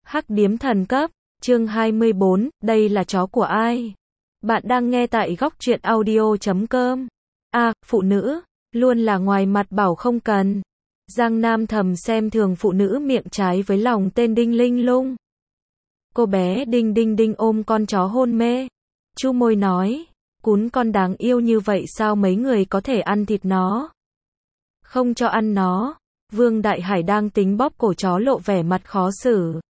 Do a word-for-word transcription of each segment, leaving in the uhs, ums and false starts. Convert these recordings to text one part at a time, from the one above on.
Hắc điếm thần cấp, chương hai mươi bốn, đây là chó của ai? Bạn đang nghe tại góc truyện audio chấm com. A, phụ nữ, luôn là ngoài mặt bảo không cần. Giang Nam thầm xem thường phụ nữ miệng trái với lòng tên Đinh Linh Lung. Cô bé Đinh Đinh Đinh ôm con chó hôn mê. Chu môi nói, cún con đáng yêu như vậy sao mấy người có thể ăn thịt nó? Không cho ăn nó. Vương Đại Hải đang tính bóp cổ chó lộ vẻ mặt khó xử.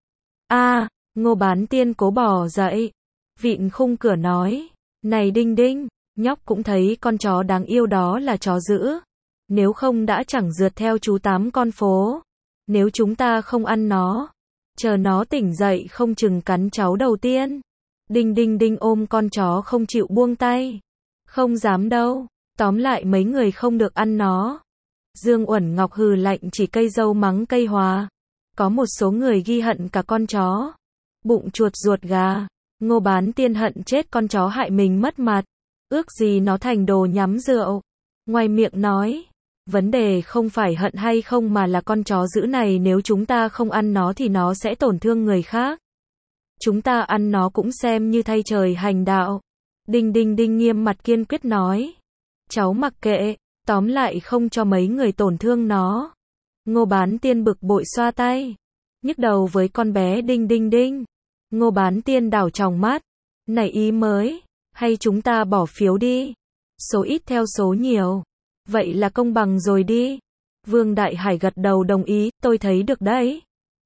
A, à, Ngô Bán Tiên cố bò dậy. Vịn khung cửa nói, này Đinh Đinh, nhóc cũng thấy con chó đáng yêu đó là chó dữ. Nếu không đã chẳng rượt theo chú tám con phố. Nếu chúng ta không ăn nó, chờ nó tỉnh dậy không chừng cắn cháu đầu tiên. Đinh Đinh Đinh ôm con chó không chịu buông tay. Không dám đâu, tóm lại mấy người không được ăn nó. Dương Uẩn Ngọc hừ lạnh chỉ cây dâu mắng cây hòa. Có một số người ghi hận cả con chó. Bụng chuột ruột gà. Ngô Bán Tiên hận chết con chó hại mình mất mặt. Ước gì nó thành đồ nhắm rượu. Ngoài miệng nói, vấn đề không phải hận hay không mà là con chó dữ này nếu chúng ta không ăn nó thì nó sẽ tổn thương người khác. Chúng ta ăn nó cũng xem như thay trời hành đạo. Đinh Đinh Đinh nghiêm mặt kiên quyết nói. Cháu mặc kệ, tóm lại không cho mấy người tổn thương nó. Ngô Bán Tiên bực bội xoa tay. Nhức đầu với con bé Đinh Đinh Đinh. Ngô Bán Tiên đảo tròng mắt. Nảy ý mới, hay chúng ta bỏ phiếu đi. Số ít theo số nhiều. Vậy là công bằng rồi đi. Vương Đại Hải gật đầu đồng ý, tôi thấy được đấy.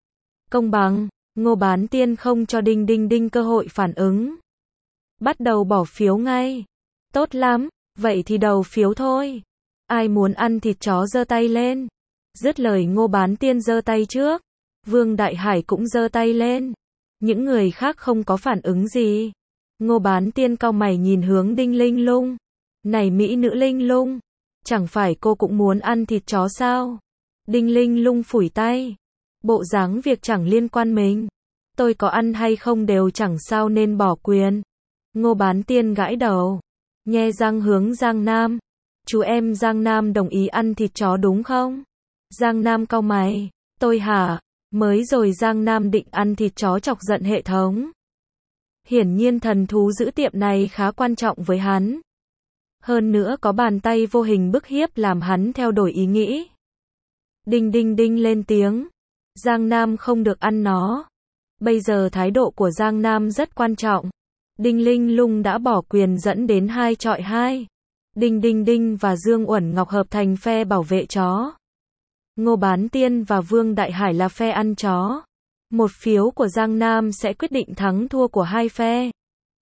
Công bằng. Ngô Bán Tiên không cho Đinh Đinh Đinh cơ hội phản ứng. Bắt đầu bỏ phiếu ngay. Tốt lắm, vậy thì đầu phiếu thôi. Ai muốn ăn thịt chó giơ tay lên. Dứt lời Ngô Bán Tiên giơ tay trước. Vương Đại Hải cũng giơ tay lên. Những người khác không có phản ứng gì. Ngô Bán Tiên cau mày nhìn hướng Đinh Linh Lung. Này mỹ nữ Linh Lung, chẳng phải cô cũng muốn ăn thịt chó sao? Đinh Linh Lung phủi tay. Bộ dáng việc chẳng liên quan mình. Tôi có ăn hay không đều chẳng sao nên bỏ quyền. Ngô Bán Tiên gãi đầu. Nhe răng hướng Giang Nam. Chú em Giang Nam đồng ý ăn thịt chó đúng không? Giang Nam cau mày. Tôi hả? Mới rồi Giang Nam định ăn thịt chó chọc giận hệ thống. Hiển nhiên thần thú giữ tiệm này khá quan trọng với hắn. Hơn nữa có bàn tay vô hình bức hiếp làm hắn theo đổi ý nghĩ. Đinh Đinh Đinh lên tiếng. Giang Nam không được ăn nó. Bây giờ thái độ của Giang Nam rất quan trọng. Đinh Linh Lung đã bỏ quyền dẫn đến hai chọi hai. Đinh Đinh Đinh và Dương Uẩn Ngọc hợp thành phe bảo vệ chó. Ngô Bán Tiên và Vương Đại Hải là phe ăn chó. Một phiếu của Giang Nam sẽ quyết định thắng thua của hai phe.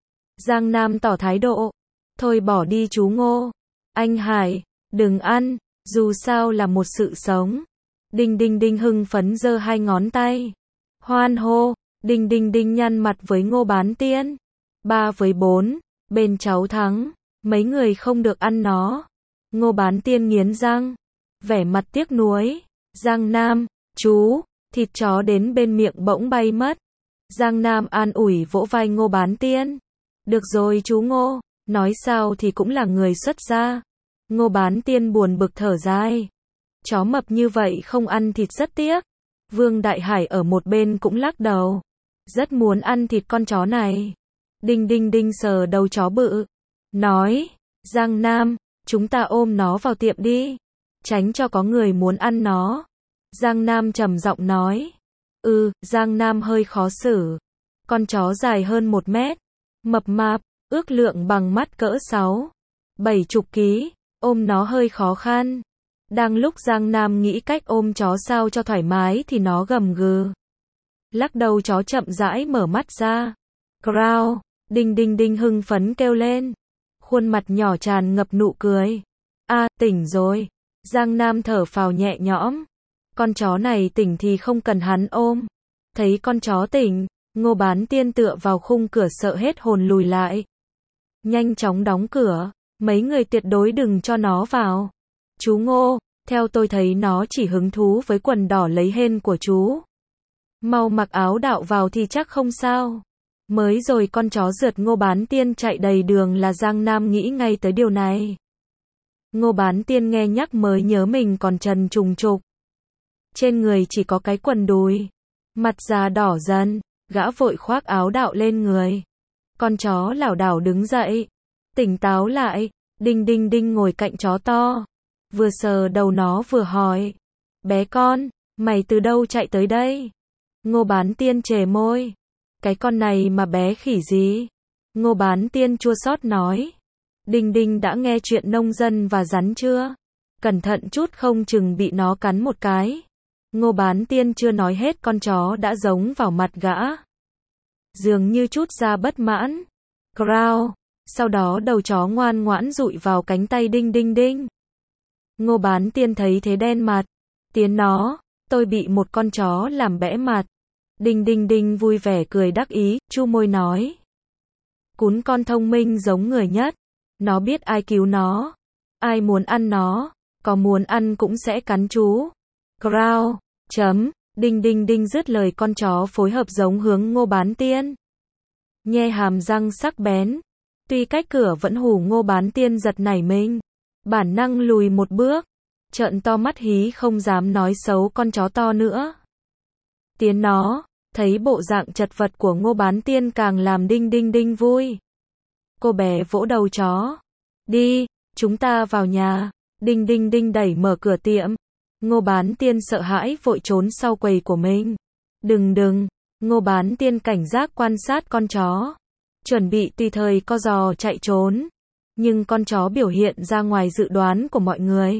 Giang Nam tỏ thái độ. Thôi bỏ đi chú Ngô. Anh Hải, đừng ăn, dù sao là một sự sống. Đinh Đinh Đinh hưng phấn giơ hai ngón tay. Hoan hô, Đinh Đinh Đinh nhăn mặt với Ngô Bán Tiên. Ba với bốn, bên cháu thắng, mấy người không được ăn nó. Ngô Bán Tiên nghiến răng, vẻ mặt tiếc nuối. Giang Nam, chú, thịt chó đến bên miệng bỗng bay mất. Giang Nam an ủi vỗ vai Ngô Bán Tiên. Được rồi chú Ngô, nói sao thì cũng là người xuất gia. Ngô Bán Tiên buồn bực thở dài. Chó mập như vậy không ăn thịt rất tiếc. Vương Đại Hải ở một bên cũng lắc đầu. Rất muốn ăn thịt con chó này. Đinh Đinh Đinh sờ đầu chó bự. Nói, Giang Nam, chúng ta ôm nó vào tiệm đi. Tránh cho có người muốn ăn nó. Giang Nam trầm giọng nói. Ừ, Giang Nam hơi khó xử. Con chó dài hơn một mét. Mập mạp, ước lượng bằng mắt cỡ sáu, bảy chục ký. Ôm nó hơi khó khăn. Đang lúc Giang Nam nghĩ cách ôm chó sao cho thoải mái thì nó gầm gừ. Lắc đầu chó chậm rãi mở mắt ra. Growl, Đinh Đinh Đinh hưng phấn kêu lên. Khuôn mặt nhỏ tràn ngập nụ cười. A, tỉnh rồi. Giang Nam thở phào nhẹ nhõm. Con chó này tỉnh thì không cần hắn ôm. Thấy con chó tỉnh, Ngô Bán Tiên tựa vào khung cửa sợ hết hồn lùi lại. Nhanh chóng đóng cửa, mấy người tuyệt đối đừng cho nó vào. Chú Ngô, theo tôi thấy nó chỉ hứng thú với quần đỏ lấy hên của chú. Mau mặc áo đạo vào thì chắc không sao. Mới rồi con chó rượt Ngô Bán Tiên chạy đầy đường là Giang Nam nghĩ ngay tới điều này. Ngô Bán Tiên nghe nhắc mới nhớ mình còn trần trùng trục. Trên người chỉ có cái quần đùi. Mặt già đỏ dần, gã vội khoác áo đạo lên người. Con chó lảo đảo đứng dậy, tỉnh táo lại, đinh đinh đinh ngồi cạnh chó to. Vừa sờ đầu nó vừa hỏi, bé con, mày từ đâu chạy tới đây? Ngô Bán Tiên chề môi, cái con này mà bé khỉ gì? Ngô Bán Tiên chua xót nói, đinh đinh đã nghe chuyện nông dân và rắn chưa? Cẩn thận chút không chừng bị nó cắn một cái. Ngô Bán Tiên chưa nói hết con chó đã giống vào mặt gã. Dường như chút ra bất mãn. Growl. Sau đó đầu chó ngoan ngoãn dụi vào cánh tay đinh đinh đinh. Ngô Bán Tiên thấy thế đen mặt. Tiến nó, tôi bị một con chó làm bẽ mặt. Đinh đinh đinh vui vẻ cười đắc ý, chu môi nói. Cún con thông minh giống người nhất. Nó biết ai cứu nó. Ai muốn ăn nó, có muốn ăn cũng sẽ cắn chú. Growl. Chấm. Đinh đinh đinh dứt lời con chó phối hợp giống hướng Ngô Bán Tiên. Nhe hàm răng sắc bén. Tuy cách cửa vẫn hù Ngô Bán Tiên giật nảy mình. Bản năng lùi một bước. Trợn to mắt hí không dám nói xấu con chó to nữa. Tiến nó, thấy bộ dạng chật vật của Ngô Bán Tiên càng làm đinh đinh đinh vui. Cô bé vỗ đầu chó. Đi, chúng ta vào nhà. Đinh đinh đinh đẩy mở cửa tiệm. Ngô Bán Tiên sợ hãi vội trốn sau quầy của mình. Đừng đừng, Ngô Bán Tiên cảnh giác quan sát con chó. Chuẩn bị tùy thời co giò chạy trốn. Nhưng con chó biểu hiện ra ngoài dự đoán của mọi người.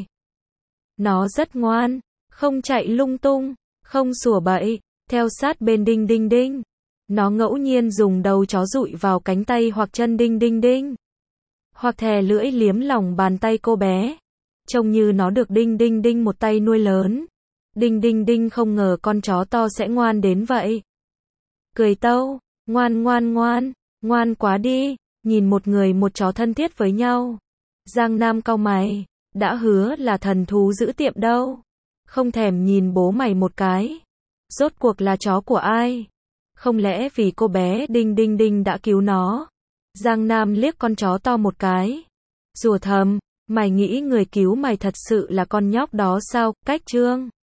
Nó rất ngoan, không chạy lung tung, không sủa bậy, theo sát bên đinh đinh đinh. Nó ngẫu nhiên dùng đầu chó dụi vào cánh tay hoặc chân đinh đinh đinh. Hoặc thè lưỡi liếm lòng bàn tay cô bé. Trông như nó được đinh đinh đinh một tay nuôi lớn. Đinh đinh đinh không ngờ con chó to sẽ ngoan đến vậy. Cười tâu, ngoan ngoan ngoan, ngoan quá đi, nhìn một người một chó thân thiết với nhau. Giang Nam cau mày, đã hứa là thần thú giữ tiệm đâu. Không thèm nhìn bố mày một cái. Rốt cuộc là chó của ai? Không lẽ vì cô bé đinh đinh đinh đã cứu nó? Giang Nam liếc con chó to một cái. Rủa thầm, mày nghĩ người cứu mày thật sự là con nhóc đó sao? Cách Trương